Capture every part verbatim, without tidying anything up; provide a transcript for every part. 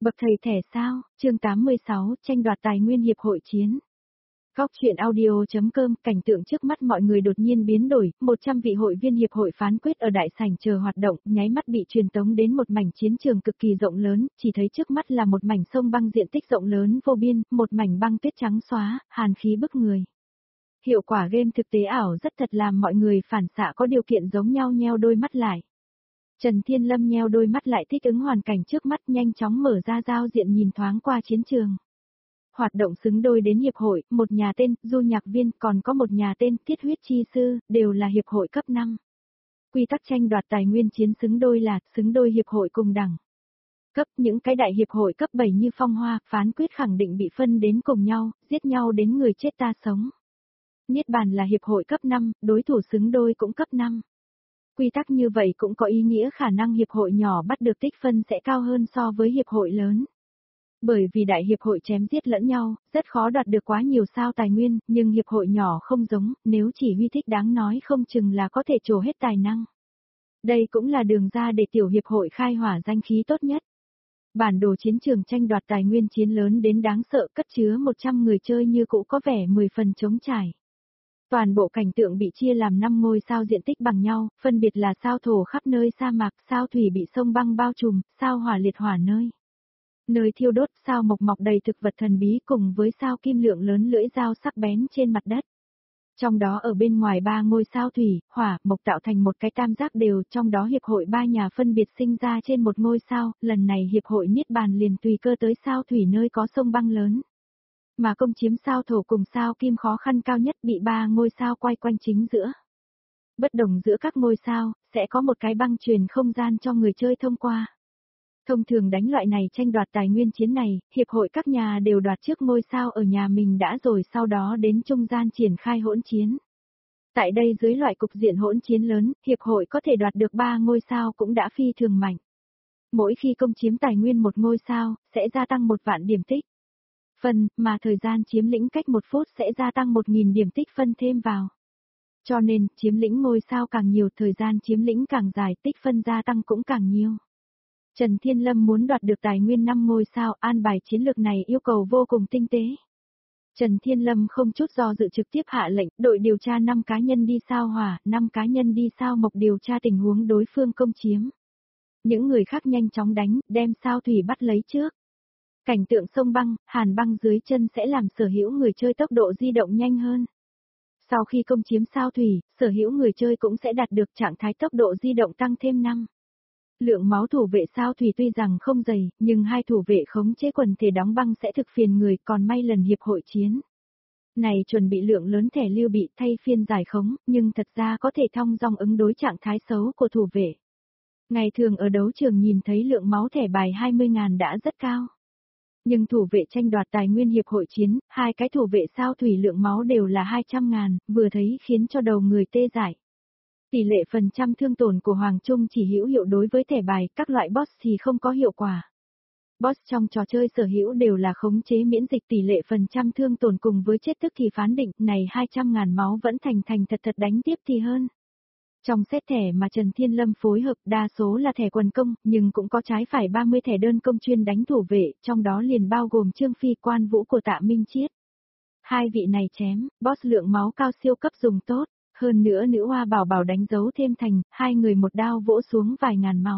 Bậc thầy thẻ sao, chương tám mươi sáu, tranh đoạt tài nguyên hiệp hội chiến. Góc truyện audio.com, cảnh tượng trước mắt mọi người đột nhiên biến đổi, một trăm vị hội viên hiệp hội phán quyết ở đại sảnh chờ hoạt động, nháy mắt bị truyền tống đến một mảnh chiến trường cực kỳ rộng lớn, chỉ thấy trước mắt là một mảnh sông băng diện tích rộng lớn vô biên, một mảnh băng tuyết trắng xóa, hàn khí bức người. Hiệu quả game thực tế ảo rất thật làm mọi người phản xạ có điều kiện giống nhau nheo đôi mắt lại. Trần Thiên Lâm nheo đôi mắt lại thích ứng hoàn cảnh trước mắt, nhanh chóng mở ra giao diện nhìn thoáng qua chiến trường. Hoạt động xứng đôi đến hiệp hội, một nhà tên, du nhạc viên, còn có một nhà tên, thiết huyết chi sư, đều là hiệp hội cấp năm. Quy tắc tranh đoạt tài nguyên chiến xứng đôi là, xứng đôi hiệp hội cùng đẳng. Cấp, những cái đại hiệp hội cấp bảy như Phong Hoa, phán quyết khẳng định bị phân đến cùng nhau, giết nhau đến người chết ta sống. Niết bàn là hiệp hội cấp năm, đối thủ xứng đôi cũng cấp năm. Quy tắc như vậy cũng có ý nghĩa khả năng hiệp hội nhỏ bắt được tích phân sẽ cao hơn so với hiệp hội lớn. Bởi vì đại hiệp hội chém giết lẫn nhau, rất khó đoạt được quá nhiều sao tài nguyên, nhưng hiệp hội nhỏ không giống, nếu chỉ huy thích đáng nói không chừng là có thể trổ hết tài năng. Đây cũng là đường ra để tiểu hiệp hội khai hỏa danh khí tốt nhất. Bản đồ chiến trường tranh đoạt tài nguyên chiến lớn đến đáng sợ, cất chứa một trăm người chơi như cũ có vẻ mười phần trống trải. Toàn bộ cảnh tượng bị chia làm năm ngôi sao diện tích bằng nhau, phân biệt là sao thổ khắp nơi sa mạc, sao thủy bị sông băng bao trùm, sao hỏa liệt hỏa nơi. Nơi thiêu đốt, sao mộc mọc đầy thực vật thần bí cùng với sao kim lượng lớn lưỡi dao sắc bén trên mặt đất. Trong đó ở bên ngoài ba ngôi sao thủy, hỏa, mộc tạo thành một cái tam giác đều, trong đó hiệp hội ba nhà phân biệt sinh ra trên một ngôi sao, lần này hiệp hội Niết Bàn liền tùy cơ tới sao thủy nơi có sông băng lớn. Mà công chiếm sao thổ cùng sao kim khó khăn cao nhất bị ba ngôi sao quay quanh chính giữa. Bất đồng giữa các ngôi sao, sẽ có một cái băng truyền không gian cho người chơi thông qua. Thông thường đánh loại này tranh đoạt tài nguyên chiến này, hiệp hội các nhà đều đoạt trước ngôi sao ở nhà mình đã rồi sau đó đến trung gian triển khai hỗn chiến. Tại đây dưới loại cục diện hỗn chiến lớn, hiệp hội có thể đoạt được ba ngôi sao cũng đã phi thường mạnh. Mỗi khi công chiếm tài nguyên một ngôi sao, sẽ gia tăng một vạn điểm tích phân, mà thời gian chiếm lĩnh cách một phút sẽ gia tăng một nghìn điểm tích phân thêm vào. Cho nên, chiếm lĩnh ngôi sao càng nhiều, thời gian chiếm lĩnh càng dài, tích phân gia tăng cũng càng nhiều. Trần Thiên Lâm muốn đoạt được tài nguyên năm ngôi sao, an bài chiến lược này yêu cầu vô cùng tinh tế. Trần Thiên Lâm không chút do dự trực tiếp hạ lệnh, đội điều tra năm cá nhân đi sao hỏa, năm cá nhân đi sao mộc điều tra tình huống đối phương công chiếm. Những người khác nhanh chóng đánh, đem sao thủy bắt lấy trước. Cảnh tượng sông băng, hàn băng dưới chân sẽ làm sở hữu người chơi tốc độ di động nhanh hơn. Sau khi công chiếm sao thủy, sở hữu người chơi cũng sẽ đạt được trạng thái tốc độ di động tăng thêm năm. Lượng máu thủ vệ sao thủy tuy rằng không dày, nhưng hai thủ vệ khống chế quần thể đóng băng sẽ thực phiền người, còn may lần hiệp hội chiến này chuẩn bị lượng lớn thẻ lưu bị thay phiên giải khống, nhưng thật ra có thể thong dong ứng đối trạng thái xấu của thủ vệ. Ngày thường ở đấu trường nhìn thấy lượng máu thẻ bài hai mươi nghìn đã rất cao. Nhưng thủ vệ tranh đoạt tài nguyên hiệp hội chiến, hai cái thủ vệ sao thủy lượng máu đều là hai trăm ngàn, vừa thấy khiến cho đầu người tê dại. Tỷ lệ phần trăm thương tổn của Hoàng Trung chỉ hữu hiệu đối với thẻ bài, các loại boss thì không có hiệu quả. Boss trong trò chơi sở hữu đều là khống chế miễn dịch, tỷ lệ phần trăm thương tổn cùng với chết tức thì phán định, này hai trăm ngàn máu vẫn thành thành thật thật đánh tiếp thì hơn. Trong set thẻ mà Trần Thiên Lâm phối hợp đa số là thẻ quần công, nhưng cũng có trái phải ba mươi thẻ đơn công chuyên đánh thủ vệ, trong đó liền bao gồm Trương Phi Quan Vũ của Tạ Minh Chiết. Hai vị này chém, boss lượng máu cao siêu cấp dùng tốt, hơn nữa nữ hoa bảo bảo đánh dấu thêm thành, hai người một đao vỗ xuống vài ngàn máu.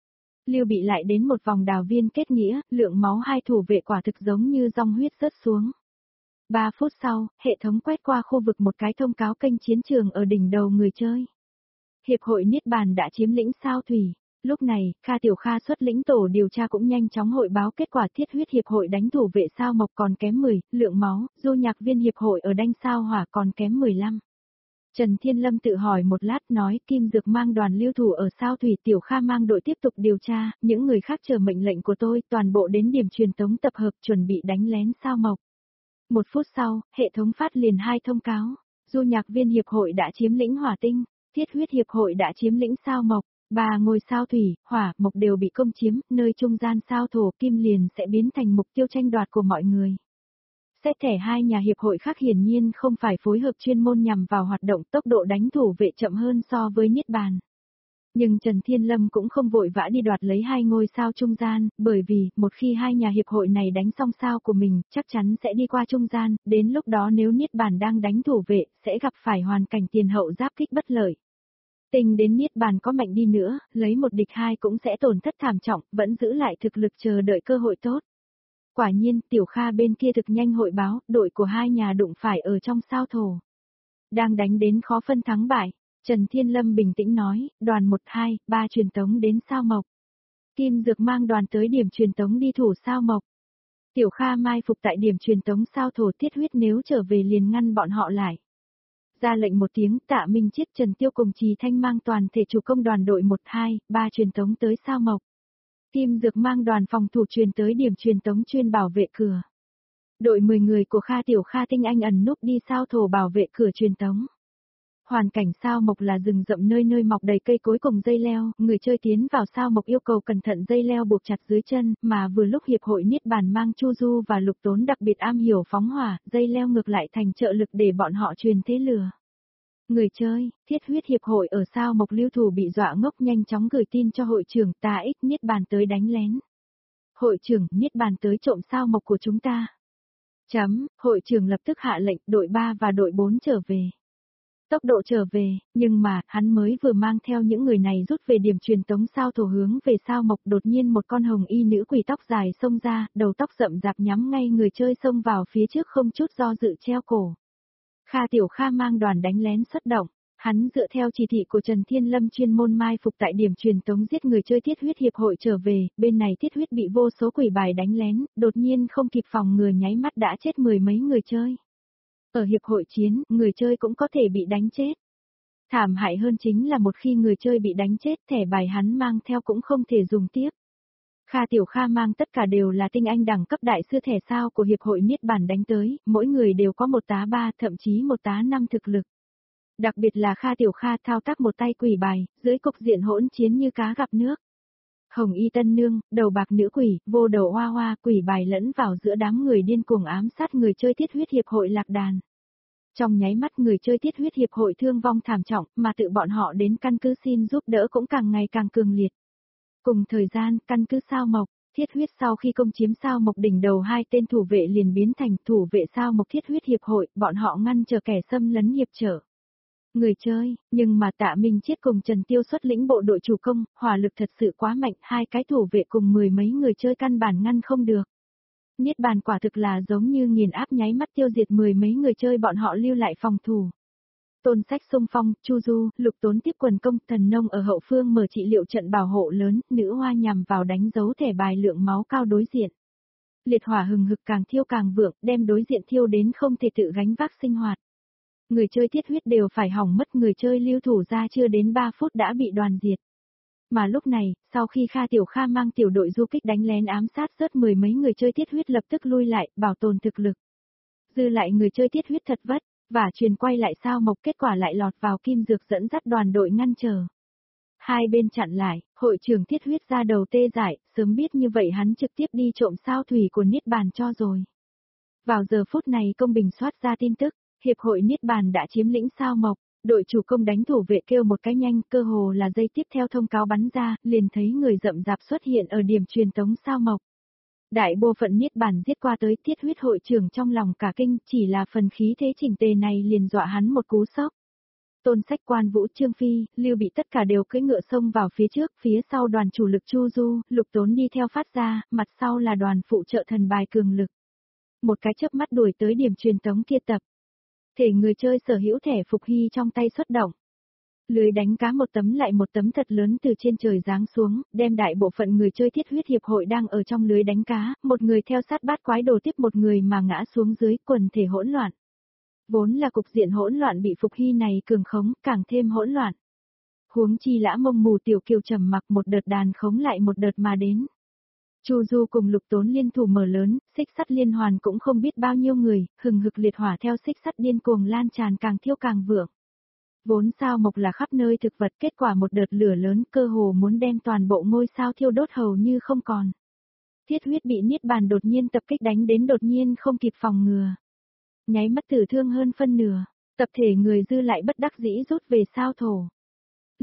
Lưu bị lại đến một vòng đào viên kết nghĩa, lượng máu hai thủ vệ quả thực giống như dòng huyết rớt xuống. Ba phút sau, hệ thống quét qua khu vực một cái thông cáo kênh chiến trường ở đỉnh đầu người chơi. Hiệp hội Niết Bàn đã chiếm lĩnh sao thủy. Lúc này, Kha Tiểu Kha xuất lĩnh tổ điều tra cũng nhanh chóng hội báo kết quả thiết huyết hiệp hội đánh thủ vệ sao mộc còn kém mười, lượng máu, du nhạc viên hiệp hội ở đanh sao hỏa còn kém mười lăm. Trần Thiên Lâm tự hỏi một lát nói Kim Dược mang đoàn lưu thủ ở sao thủy, Tiểu Kha mang đội tiếp tục điều tra, những người khác chờ mệnh lệnh của tôi toàn bộ đến điểm truyền tống tập hợp chuẩn bị đánh lén sao mộc. Một phút sau, hệ thống phát liền hai thông cáo, du nhạc viên hiệp hội đã chiếm lĩnh hỏa tinh. Thiết huyết hiệp hội đã chiếm lĩnh sao mộc, ba ngôi sao thủy, hỏa, mộc đều bị công chiếm, nơi trung gian sao thổ kim liền sẽ biến thành mục tiêu tranh đoạt của mọi người. Xét thẻ hai nhà hiệp hội khác hiển nhiên không phải phối hợp chuyên môn nhằm vào hoạt động, tốc độ đánh thủ vệ chậm hơn so với Niết Bàn. Nhưng Trần Thiên Lâm cũng không vội vã đi đoạt lấy hai ngôi sao trung gian, bởi vì, một khi hai nhà hiệp hội này đánh xong sao của mình, chắc chắn sẽ đi qua trung gian, đến lúc đó nếu Niết Bàn đang đánh thủ vệ, sẽ gặp phải hoàn cảnh tiền hậu giáp kích bất lợi. Tình đến Niết Bàn có mạnh đi nữa, lấy một địch hai cũng sẽ tổn thất thảm trọng, vẫn giữ lại thực lực chờ đợi cơ hội tốt. Quả nhiên, Tiểu Kha bên kia thực nhanh hội báo, đội của hai nhà đụng phải ở trong sao thổ. Đang đánh đến khó phân thắng bại. Trần Thiên Lâm bình tĩnh nói, đoàn một hai ba truyền tống đến sao mộc. Kim Dược mang đoàn tới điểm truyền tống đi thủ sao mộc. Tiểu Kha mai phục tại điểm truyền tống sao thổ Thiết Huyết nếu trở về liền ngăn bọn họ lại. Ra lệnh một tiếng, Tạ Minh Chiết Trần Tiêu cùng Trì Thanh mang toàn thể chủ công đoàn đội một hai ba truyền tống tới sao mộc. Kim Dược mang đoàn phòng thủ truyền tới điểm truyền tống chuyên bảo vệ cửa. Đội mười người của Kha Tiểu Kha Tinh Anh ẩn núp đi sao thổ bảo vệ cửa truyền tống. Hoàn cảnh sao mộc là rừng rậm nơi nơi mọc đầy cây cối cùng dây leo, người chơi tiến vào sao mộc yêu cầu cẩn thận dây leo buộc chặt dưới chân, mà vừa lúc hiệp hội Niết Bàn mang Chu Du và Lục Tốn đặc biệt am hiểu phóng hỏa, dây leo ngược lại thành trợ lực để bọn họ truyền thế lửa. Người chơi, Thiết Huyết hiệp hội ở sao mộc lưu thủ bị dọa ngốc nhanh chóng gửi tin cho hội trưởng ta ích Niết Bàn tới đánh lén. Hội trưởng, Niết Bàn tới trộm sao mộc của chúng ta. Chấm, hội trưởng lập tức hạ lệnh đội ba và đội bốn trở về. Tốc độ trở về, nhưng mà, hắn mới vừa mang theo những người này rút về điểm truyền tống sao thổ hướng về sao mộc đột nhiên một con hồng y nữ quỷ tóc dài xông ra, đầu tóc rậm rạp nhắm ngay người chơi xông vào phía trước không chút do dự treo cổ. Kha Tiểu Kha mang đoàn đánh lén xuất động, hắn dựa theo chỉ thị của Trần Thiên Lâm chuyên môn mai phục tại điểm truyền tống giết người chơi Thiết Huyết hiệp hội trở về, bên này Thiết Huyết bị vô số quỷ bài đánh lén, đột nhiên không kịp phòng ngừa nháy mắt đã chết mười mấy người chơi. Ở hiệp hội chiến, người chơi cũng có thể bị đánh chết. Thảm hại hơn chính là một khi người chơi bị đánh chết, thẻ bài hắn mang theo cũng không thể dùng tiếp. Kha Tiểu Kha mang tất cả đều là tinh anh đẳng cấp đại sư thẻ sao của hiệp hội Niết Bàn đánh tới, mỗi người đều có một tá ba, thậm chí một tá năm thực lực. Đặc biệt là Kha Tiểu Kha thao tác một tay quỷ bài, dưới cục diện hỗn chiến như cá gặp nước. Hồng y tân nương, đầu bạc nữ quỷ, vô đầu hoa hoa, quỷ bài lẫn vào giữa đám người điên cuồng ám sát người chơi Thiết Huyết hiệp hội lạc đàn. Trong nháy mắt người chơi Thiết Huyết hiệp hội thương vong thảm trọng, mà tự bọn họ đến căn cứ xin giúp đỡ cũng càng ngày càng cường liệt. Cùng thời gian, căn cứ sao mộc, Thiết Huyết sau khi công chiếm sao mộc đỉnh đầu hai tên thủ vệ liền biến thành thủ vệ sao mộc Thiết Huyết hiệp hội, bọn họ ngăn chờ kẻ xâm lấn hiệp trở. Người chơi, nhưng mà Tạ Minh Chiết cùng Trần Tiêu xuất lĩnh bộ đội chủ công, hỏa lực thật sự quá mạnh, hai cái thủ vệ cùng mười mấy người chơi căn bản ngăn không được. Niết Bàn quả thực là giống như nghiền áp nháy mắt tiêu diệt mười mấy người chơi bọn họ lưu lại phòng thủ. Tôn Sách xung phong, Chu Du, Lục Tốn tiếp quần công, Thần Nông ở hậu phương mở trị liệu trận bảo hộ lớn, nữ hoa nhằm vào đánh dấu thẻ bài lượng máu cao đối diện. Liệt hỏa hừng hực càng thiêu càng vượng, đem đối diện thiêu đến không thể tự gánh vác sinh hoạt. Người chơi Thiết Huyết đều phải hỏng mất, người chơi lưu thủ ra chưa đến ba phút đã bị đoàn diệt. Mà lúc này, sau khi Kha Tiểu Kha mang tiểu đội du kích đánh lén ám sát rớt mười mấy người chơi Thiết Huyết lập tức lui lại, bảo tồn thực lực. Dư lại người chơi Thiết Huyết thật vất, và truyền quay lại sao mộc kết quả lại lọt vào Kim Dược dẫn dắt đoàn đội ngăn trở. Hai bên chặn lại, hội trưởng Thiết Huyết ra đầu tê dại, sớm biết như vậy hắn trực tiếp đi trộm sao thủy của Niết Bàn cho rồi. Vào giờ phút này công bình soát ra tin tức, hiệp hội Niết Bàn đã chiếm lĩnh sao mộc. Đội chủ công đánh thủ vệ kêu một cái nhanh, cơ hồ là dây tiếp theo thông cáo bắn ra, liền thấy người rậm rạp xuất hiện ở điểm truyền tống sao mộc. Đại bộ phận Niết Bàn giết qua tới, Thiết Huyết hội trưởng trong lòng cả kinh, chỉ là phần khí thế chỉnh tề này liền dọa hắn một cú sốc. Tôn Sách, Quan Vũ, Trương Phi, Lưu Bị tất cả đều cưỡi ngựa xông vào phía trước, phía sau đoàn chủ lực Chu Du, Lục Tốn đi theo phát ra, mặt sau là đoàn phụ trợ thần bài cường lực. Một cái chớp mắt đuổi tới điểm truyền tống kia tập. Thể người chơi sở hữu thẻ phục hy trong tay xuất động. Lưới đánh cá một tấm lại một tấm thật lớn từ trên trời giáng xuống, đem đại bộ phận người chơi Thiết Huyết hiệp hội đang ở trong lưới đánh cá, một người theo sát bát quái đồ tiếp một người mà ngã xuống dưới, quần thể hỗn loạn. Vốn là cục diện hỗn loạn bị phục hy này cường khống, càng thêm hỗn loạn. Huống chi Lã Mông Mù Tiểu Kiều trầm mặc, một đợt đàn khống lại một đợt mà đến. Chu Du cùng Lục Tốn liên thủ mở lớn, xích sắt liên hoàn cũng không biết bao nhiêu người, hừng hực liệt hỏa theo xích sắt điên cuồng lan tràn càng thiêu càng vượng. Vốn sao mộc là khắp nơi thực vật, kết quả một đợt lửa lớn cơ hồ muốn đem toàn bộ ngôi sao thiêu đốt hầu như không còn. Thiết Huyết bị Niết Bàn đột nhiên tập kích đánh đến đột nhiên không kịp phòng ngừa. Nháy mắt tử thương hơn phân nửa, tập thể người dư lại bất đắc dĩ rút về sao thổ.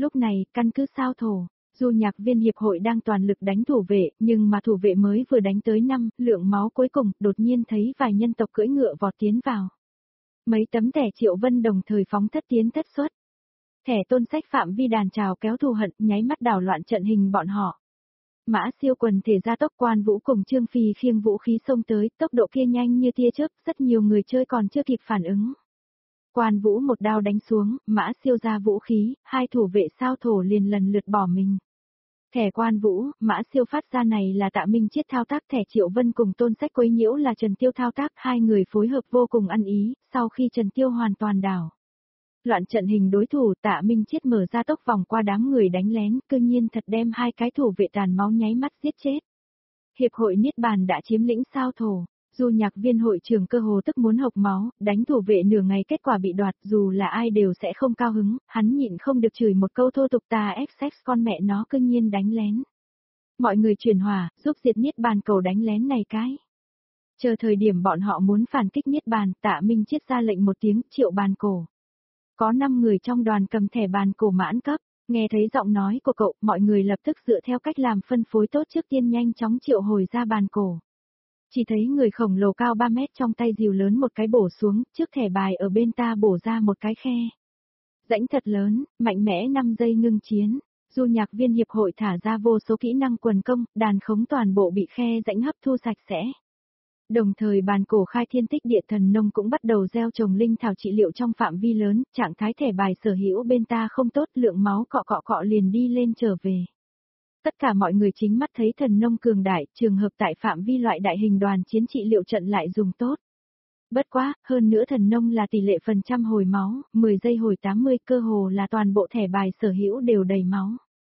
Lúc này, căn cứ sao thổ, Du Nhạc Viên hiệp hội đang toàn lực đánh thủ vệ, nhưng mà thủ vệ mới vừa đánh tới năm, lượng máu cuối cùng, đột nhiên thấy vài nhân tộc cưỡi ngựa vọt tiến vào. Mấy tấm thẻ Triệu Vân đồng thời phóng thất tiến thất xuất. Thẻ tôn sách phạm vi đàn trào kéo thù hận, nháy mắt đảo loạn trận hình bọn họ. Mã Siêu quần thể ra tốc, Quan Vũ cùng Trương Phi khiêng vũ khí xông tới, tốc độ kia nhanh như tia chớp, rất nhiều người chơi còn chưa kịp phản ứng. Quan Vũ một đao đánh xuống, Mã Siêu ra vũ khí, hai thủ vệ sao thổ liền lần lượt bỏ mình. Thẻ Quan Vũ, Mã Siêu phát ra này là Tạ Minh Chiết thao tác, thẻ Triệu Vân cùng tôn sách quấy nhiễu là Trần Tiêu thao tác, hai người phối hợp vô cùng ăn ý, sau khi Trần Tiêu hoàn toàn đảo. Loạn trận hình đối thủ, Tạ Minh Chiết mở ra tốc vòng qua đám người đánh lén, cư nhiên thật đem hai cái thủ vệ tàn máu nháy mắt giết chết. Hiệp hội Niết Bàn đã chiếm lĩnh sao thổ, Du Nhạc Viên hội trưởng cơ hồ tức muốn hộc máu, đánh thủ vệ nửa ngày kết quả bị đoạt, dù là ai đều sẽ không cao hứng, hắn nhịn không được chửi một câu thô tục, ta ép sex con mẹ nó cư nhiên đánh lén. Mọi người chuyển hỏa, giúp diệt Niết Bàn cầu đánh lén này cái. Chờ thời điểm bọn họ muốn phản kích Niết Bàn, Tạ Minh Chiết ra lệnh một tiếng, triệu bàn cổ. Có năm người trong đoàn cầm thẻ bàn cổ mãn cấp, nghe thấy giọng nói của cậu, mọi người lập tức dựa theo cách làm phân phối tốt trước tiên nhanh chóng triệu hồi ra bàn cổ. Chỉ thấy người khổng lồ cao ba mét trong tay rìu lớn một cái bổ xuống, trước thẻ bài ở bên ta bổ ra một cái khe. Rãnh thật lớn, mạnh mẽ năm giây ngưng chiến, Du Nhạc Viên hiệp hội thả ra vô số kỹ năng quần công, đàn khống toàn bộ bị khe rãnh hấp thu sạch sẽ. Đồng thời bàn cổ khai thiên tích địa thần nông cũng bắt đầu gieo trồng linh thảo trị liệu trong phạm vi lớn, trạng thái thẻ bài sở hữu bên ta không tốt, lượng máu cọ cọ cọ liền đi lên trở về. Tất cả mọi người chính mắt thấy thần nông cường đại, trường hợp tại phạm vi loại đại hình đoàn chiến trị liệu trận lại dùng tốt. Bất quá, hơn nữa thần nông là tỷ lệ phần trăm hồi máu, mười giây hồi tám mươi, cơ hồ là toàn bộ thẻ bài sở hữu đều đầy máu.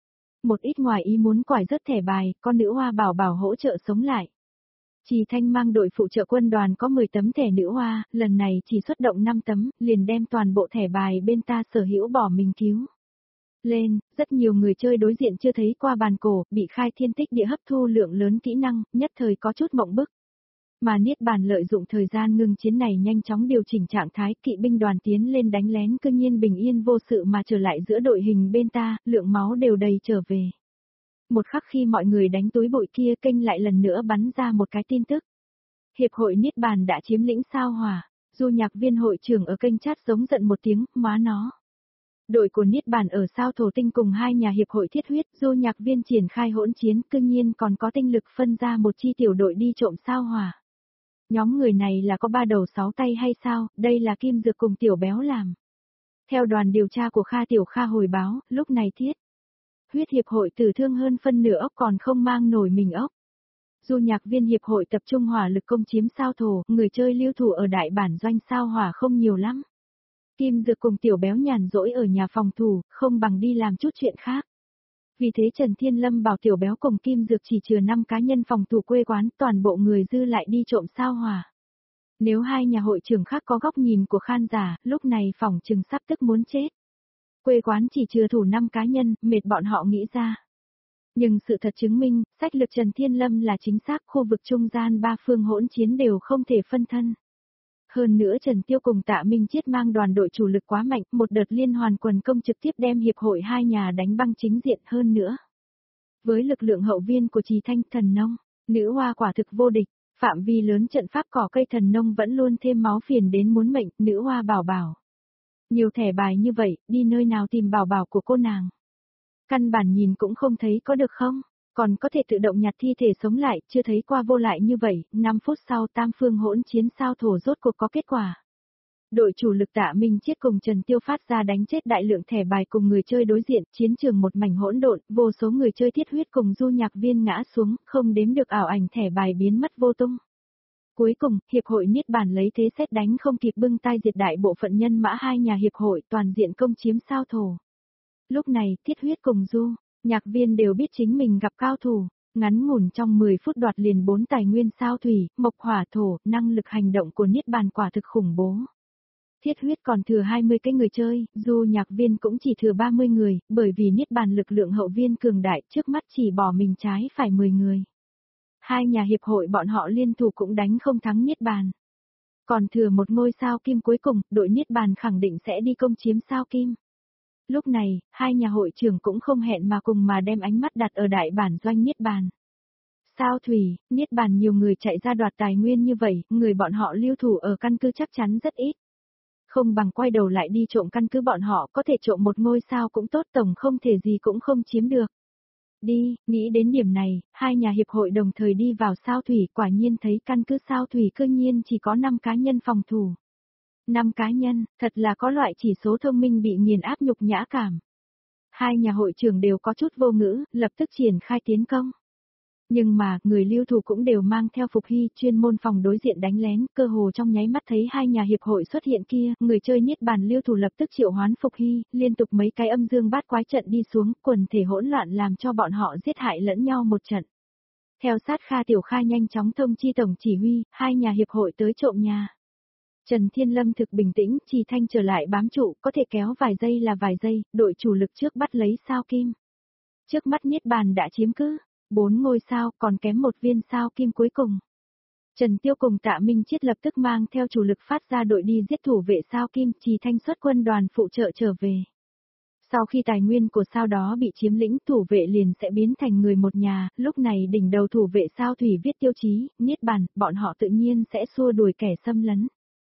Một ít ngoài ý muốn quải rớt thẻ bài, con nữ hoa bảo bảo hỗ trợ sống lại. Trì Thanh mang đội phụ trợ quân đoàn có mười tấm thẻ nữ hoa, lần này chỉ xuất động năm tấm, liền đem toàn bộ thẻ bài bên ta sở hữu bỏ mình cứu. Lên, rất nhiều người chơi đối diện chưa thấy qua bàn cổ, bị khai thiên tích địa hấp thu lượng lớn kỹ năng, nhất thời có chút mộng bức. Mà Niết Bàn lợi dụng thời gian ngưng chiến này nhanh chóng điều chỉnh trạng thái, kỵ binh đoàn tiến lên đánh lén, cư nhiên bình yên vô sự mà trở lại giữa đội hình bên ta, lượng máu đều đầy trở về. Một khắc khi mọi người đánh túi bụi kia, kênh lại lần nữa bắn ra một cái tin tức. Hiệp hội Niết Bàn đã chiếm lĩnh sao hỏa, Du Nhạc Viên hội trưởng ở kênh chat giống giận một tiếng, má nó. Đội của Niết Bàn ở sao thổ tinh cùng hai nhà hiệp hội thiết huyết, Du Nhạc Viên triển khai hỗn chiến, cư nhiên còn có tinh lực phân ra một chi tiểu đội đi trộm sao hỏa. Nhóm người này là có ba đầu sáu tay hay sao, đây là Kim Dược cùng Tiểu Béo làm. Theo đoàn điều tra của Kha Tiểu Kha hồi báo, lúc này thiết huyết hiệp hội tử thương hơn phân nửa ốc còn không mang nổi mình ốc. Du Nhạc Viên hiệp hội tập trung hỏa lực công chiếm sao thổ, người chơi lưu thủ ở đại bản doanh sao hỏa không nhiều lắm. Kim Dược cùng Tiểu Béo nhàn rỗi ở nhà phòng thủ, không bằng đi làm chút chuyện khác. Vì thế Trần Thiên Lâm bảo Tiểu Béo cùng Kim Dược chỉ chừa năm cá nhân phòng thủ quê quán, toàn bộ người dư lại đi trộm sao hỏa. Nếu hai nhà hội trưởng khác có góc nhìn của khan giả, lúc này phòng trừng sắp tức muốn chết. Quê quán chỉ chừa thủ năm cá nhân, mệt bọn họ nghĩ ra. Nhưng sự thật chứng minh, sách lược Trần Thiên Lâm là chính xác, khu vực trung gian ba phương hỗn chiến đều không thể phân thân. Hơn nữa Trần Tiêu cùng Tạ Minh Chiết mang đoàn đội chủ lực quá mạnh, một đợt liên hoàn quần công trực tiếp đem hiệp hội hai nhà đánh băng chính diện hơn nữa. Với lực lượng hậu viên của Trì Thanh thần nông, nữ hoa quả thực vô địch, phạm vi lớn trận pháp cỏ cây thần nông vẫn luôn thêm máu phiền đến muốn mệnh, nữ hoa bảo bảo. Nhiều thẻ bài như vậy, đi nơi nào tìm bảo bảo của cô nàng. Căn bản nhìn cũng không thấy có được không, còn có thể tự động nhặt thi thể sống lại, chưa thấy qua vô lại như vậy, năm phút sau tam phương hỗn chiến sao thổ rốt cuộc có kết quả. Đội chủ lực Tạ Minh Chiết cùng Trần Tiêu phát ra đánh chết đại lượng thẻ bài cùng người chơi đối diện, chiến trường một mảnh hỗn độn, vô số người chơi thiết huyết cùng Du Nhạc Viên ngã xuống, không đếm được ảo ảnh thẻ bài biến mất vô tung. Cuối cùng, hiệp hội Niết Bàn lấy thế xét đánh không kịp bưng tay diệt đại bộ phận nhân mã hai nhà hiệp hội toàn diện công chiếm sao thổ. Lúc này, thiết huyết cùng Du Nhạc Viên đều biết chính mình gặp cao thủ, ngắn ngủn trong mười phút đoạt liền bốn tài nguyên sao thủy, mộc hỏa thổ, năng lực hành động của Niết Bàn quả thực khủng bố. Thiết huyết còn thừa hai mươi cái người chơi, Du Nhạc Viên cũng chỉ thừa ba mươi người, bởi vì Niết Bàn lực lượng hậu viên cường đại trước mắt chỉ bỏ mình trái phải mười người. Hai nhà hiệp hội bọn họ liên thủ cũng đánh không thắng Niết Bàn. Còn thừa một ngôi sao kim cuối cùng, đội Niết Bàn khẳng định sẽ đi công chiếm sao kim. Lúc này, hai nhà hội trưởng cũng không hẹn mà cùng mà đem ánh mắt đặt ở đại bản doanh Niết Bàn. Sao Thủy, Niết Bàn nhiều người chạy ra đoạt tài nguyên như vậy, người bọn họ lưu thủ ở căn cứ chắc chắn rất ít. Không bằng quay đầu lại đi trộm căn cứ bọn họ, có thể trộm một ngôi sao cũng tốt, tổng không thể gì cũng không chiếm được. Đi, nghĩ đến điểm này, hai nhà hiệp hội đồng thời đi vào Sao Thủy, quả nhiên thấy căn cứ Sao Thủy cư nhiên chỉ có năm cá nhân phòng thủ. năm cá nhân, thật là có loại chỉ số thông minh bị nghiền áp nhục nhã cảm. Hai nhà hội trưởng đều có chút vô ngữ, lập tức triển khai tiến công. Nhưng mà, người lưu thủ cũng đều mang theo phục hy, chuyên môn phòng đối diện đánh lén, cơ hồ trong nháy mắt thấy hai nhà hiệp hội xuất hiện kia, người chơi Niết Bàn lưu thủ lập tức triệu hoán phục hy, liên tục mấy cái âm dương bát quái trận đi xuống, quần thể hỗn loạn làm cho bọn họ giết hại lẫn nhau một trận. Theo sát Kha Tiểu Kha nhanh chóng thông chi tổng chỉ huy, hai nhà hiệp hội tới trộm nhà. Trần Thiên Lâm thực bình tĩnh, Trì Thanh trở lại bám trụ, có thể kéo vài giây là vài giây, đội chủ lực trước bắt lấy sao kim. Trước mắt Niết Bàn đã chiếm cứ bốn ngôi sao, còn kém một viên sao kim cuối cùng. Trần Tiêu cùng Tạ Minh Chiết lập tức mang theo chủ lực phát ra đội đi giết thủ vệ sao kim, Trì Thanh xuất quân đoàn phụ trợ trở về. Sau khi tài nguyên của sao đó bị chiếm lĩnh, thủ vệ liền sẽ biến thành người một nhà, lúc này đỉnh đầu thủ vệ sao Thủy viết tiêu chí, Niết Bàn, bọn họ tự nhiên sẽ xua đuổi kẻ xâm lấn.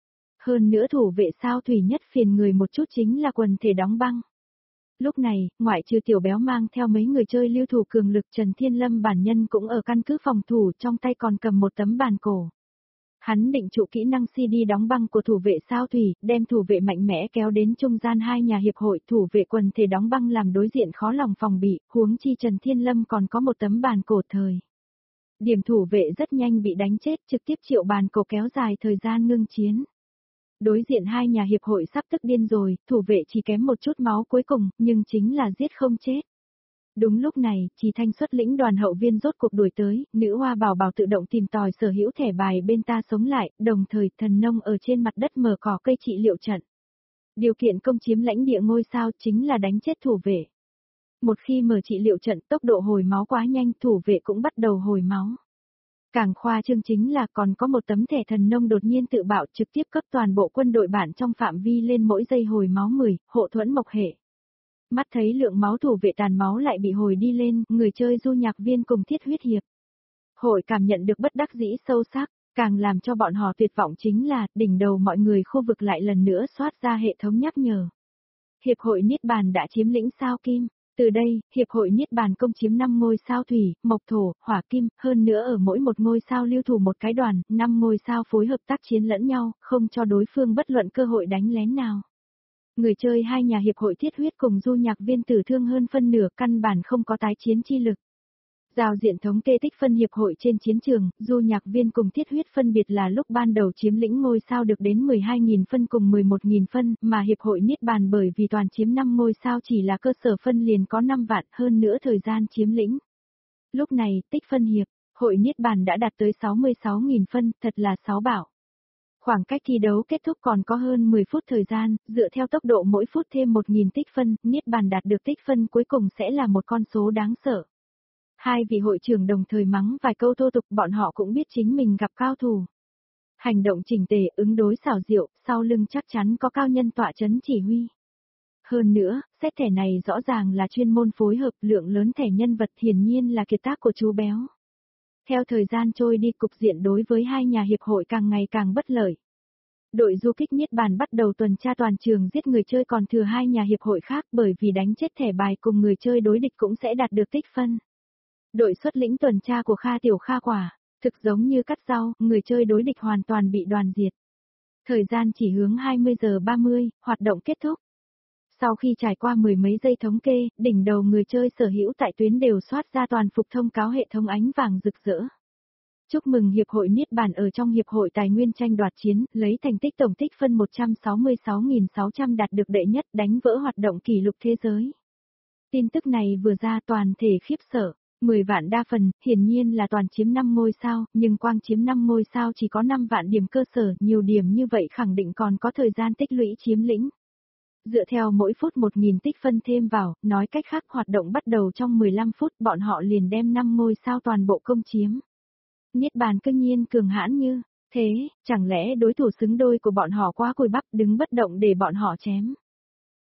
Hơn nữa thủ vệ sao Thủy nhất phiền người một chút chính là quần thể đóng băng. Lúc này, ngoại trừ tiểu béo mang theo mấy người chơi lưu thủ cường lực, Trần Thiên Lâm bản nhân cũng ở căn cứ phòng thủ, trong tay còn cầm một tấm bàn cổ. Hắn định trụ kỹ năng xê đê đóng băng của thủ vệ sao Thủy, đem thủ vệ mạnh mẽ kéo đến trung gian hai nhà hiệp hội, thủ vệ quần thể đóng băng làm đối diện khó lòng phòng bị, huống chi Trần Thiên Lâm còn có một tấm bàn cổ thời. Điểm thủ vệ rất nhanh bị đánh chết, trực tiếp triệu bàn cổ kéo dài thời gian ngưng chiến. Đối diện hai nhà hiệp hội sắp tức điên rồi, thủ vệ chỉ kém một chút máu cuối cùng, nhưng chính là giết không chết. Đúng lúc này, Trì Thanh xuất lĩnh đoàn hậu viên rốt cuộc đuổi tới, nữ hoa bảo bảo tự động tìm tòi sở hữu thẻ bài bên ta sống lại, đồng thời thần nông ở trên mặt đất mở cỏ cây trị liệu trận. Điều kiện công chiếm lãnh địa ngôi sao chính là đánh chết thủ vệ. Một khi mở trị liệu trận, tốc độ hồi máu quá nhanh, thủ vệ cũng bắt đầu hồi máu. Càng khoa trương chính là còn có một tấm thẻ thần nông đột nhiên tự bạo, trực tiếp cấp toàn bộ quân đội bản trong phạm vi lên mỗi giây hồi máu mười, hộ thuẫn mộc hệ. Mắt thấy lượng máu thủ vệ tàn máu lại bị hồi đi lên, người chơi du nhạc viên cùng thiết huyết hiệp hội cảm nhận được bất đắc dĩ sâu sắc, càng làm cho bọn họ tuyệt vọng chính là, đỉnh đầu mọi người khu vực lại lần nữa soát ra hệ thống nhắc nhở. Hiệp hội Niết Bàn đã chiếm lĩnh sao kim. Từ đây, Hiệp hội Niết Bàn công chiếm năm ngôi sao thủy, mộc thổ, hỏa kim, hơn nữa ở mỗi một ngôi sao lưu thủ một cái đoàn, năm ngôi sao phối hợp tác chiến lẫn nhau, không cho đối phương bất luận cơ hội đánh lén nào. Người chơi hai nhà hiệp hội thiết huyết cùng du nhạc viên tử thương hơn phân nửa, căn bản không có tái chiến chi lực. Giao diện thống kê tích phân hiệp hội trên chiến trường, du nhạc viên cùng thiết huyết phân biệt là lúc ban đầu chiếm lĩnh ngôi sao được đến mười hai nghìn phân cùng mười một nghìn phân, mà hiệp hội Niết Bàn bởi vì toàn chiếm năm ngôi sao chỉ là cơ sở phân liền có năm vạn, hơn nữa thời gian chiếm lĩnh. Lúc này, tích phân hiệp hội Niết Bàn đã đạt tới sáu mươi sáu nghìn phân, thật là sáu bảo. Khoảng cách thi đấu kết thúc còn có hơn mười phút thời gian, dựa theo tốc độ mỗi phút thêm một nghìn tích phân, Niết Bàn đạt được tích phân cuối cùng sẽ là một con số đáng sợ. Hai vị hội trưởng đồng thời mắng vài câu thô tục, bọn họ cũng biết chính mình gặp cao thủ. Hành động chỉnh tề, ứng đối xảo diệu, sau lưng chắc chắn có cao nhân tọa chấn chỉ huy. Hơn nữa, xét thẻ này rõ ràng là chuyên môn phối hợp, lượng lớn thẻ nhân vật hiển nhiên là kiệt tác của chú béo. Theo thời gian trôi đi, cục diện đối với hai nhà hiệp hội càng ngày càng bất lợi. Đội du kích Niết Bàn bắt đầu tuần tra toàn trường giết người chơi, còn thừa hai nhà hiệp hội khác bởi vì đánh chết thẻ bài cùng người chơi đối địch cũng sẽ đạt được tích phân. Đội xuất lĩnh tuần tra của Kha Tiểu Kha quả, thực giống như cắt rau, người chơi đối địch hoàn toàn bị đoàn diệt. Thời gian chỉ hướng hai mươi giờ ba mươi, hoạt động kết thúc. Sau khi trải qua mười mấy giây thống kê, đỉnh đầu người chơi sở hữu tại tuyến đều soát ra toàn phục thông cáo hệ thống ánh vàng rực rỡ. Chúc mừng Hiệp hội Niết Bàn ở trong Hiệp hội Tài nguyên tranh đoạt chiến, lấy thành tích tổng tích phân một trăm sáu mươi sáu nghìn sáu trăm đạt được đệ nhất, đánh vỡ hoạt động kỷ lục thế giới. Tin tức này vừa ra toàn thể khiếp sợ. mười vạn đa phần, hiển nhiên là toàn chiếm năm ngôi sao, nhưng quang chiếm năm ngôi sao chỉ có năm vạn điểm cơ sở, nhiều điểm như vậy khẳng định còn có thời gian tích lũy chiếm lĩnh. Dựa theo mỗi phút một nghìn tích phân thêm vào, nói cách khác hoạt động bắt đầu trong mười lăm phút, bọn họ liền đem năm ngôi sao toàn bộ công chiếm. Niết Bàn cương nhiên cường hãn như thế, chẳng lẽ đối thủ xứng đôi của bọn họ quá cùi bắp đứng bất động để bọn họ chém.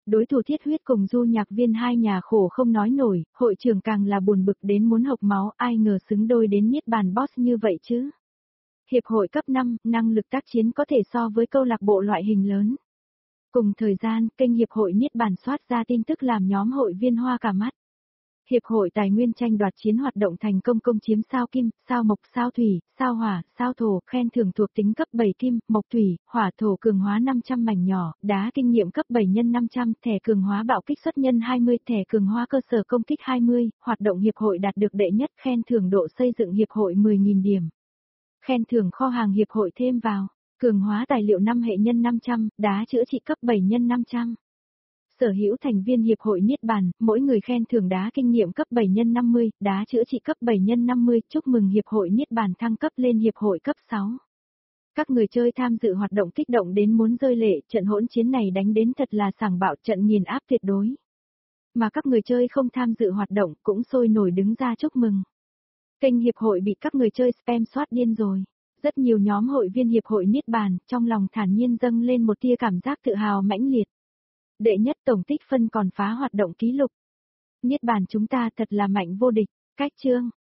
Đối thủ Thiết Huyết cùng Du Nhạc Viên hai nhà khổ không nói nổi, hội trưởng càng là buồn bực đến muốn hộc máu, ai ngờ xứng đôi đến Niết Bàn Boss như vậy chứ. Hiệp hội cấp năm, năng lực tác chiến có thể so với câu lạc bộ loại hình lớn. Cùng thời gian, kênh Hiệp hội Niết Bàn soát ra tin tức làm nhóm hội viên hoa cả mắt. Hiệp hội tài nguyên tranh đoạt chiến hoạt động thành công, công chiếm sao kim, sao mộc, sao thủy, sao hỏa, sao thổ, khen thưởng thuộc tính cấp bảy kim, mộc thủy, hỏa thổ cường hóa năm trăm mảnh nhỏ, đá kinh nghiệm cấp bảy nhân năm trăm, thẻ cường hóa bạo kích xuất nhân hai mươi, thẻ cường hóa cơ sở công kích hai mươi, hoạt động hiệp hội đạt được đệ nhất, khen thưởng độ xây dựng hiệp hội mười nghìn điểm. Khen thưởng kho hàng hiệp hội thêm vào, cường hóa tài liệu năm hệ nhân năm trăm, đá chữa trị cấp bảy nhân năm trăm. Sở hữu thành viên hiệp hội Niết Bàn, mỗi người khen thưởng đá kinh nghiệm cấp bảy nhân năm mươi, đá chữa trị cấp bảy nhân năm mươi, chúc mừng hiệp hội Niết Bàn thăng cấp lên hiệp hội cấp sáu. Các người chơi tham dự hoạt động kích động đến muốn rơi lệ, trận hỗn chiến này đánh đến thật là sảng bạo, trận nghiền áp tuyệt đối. Mà các người chơi không tham dự hoạt động cũng sôi nổi đứng ra chúc mừng. Kênh hiệp hội bị các người chơi spam soát điên rồi. Rất nhiều nhóm hội viên hiệp hội Niết Bàn, trong lòng thản nhiên dâng lên một tia cảm giác tự hào mãnh liệt. Đệ nhất tổng tích phân còn phá hoạt động ký lục. Niết Bàn chúng ta thật là mạnh vô địch. Cách chương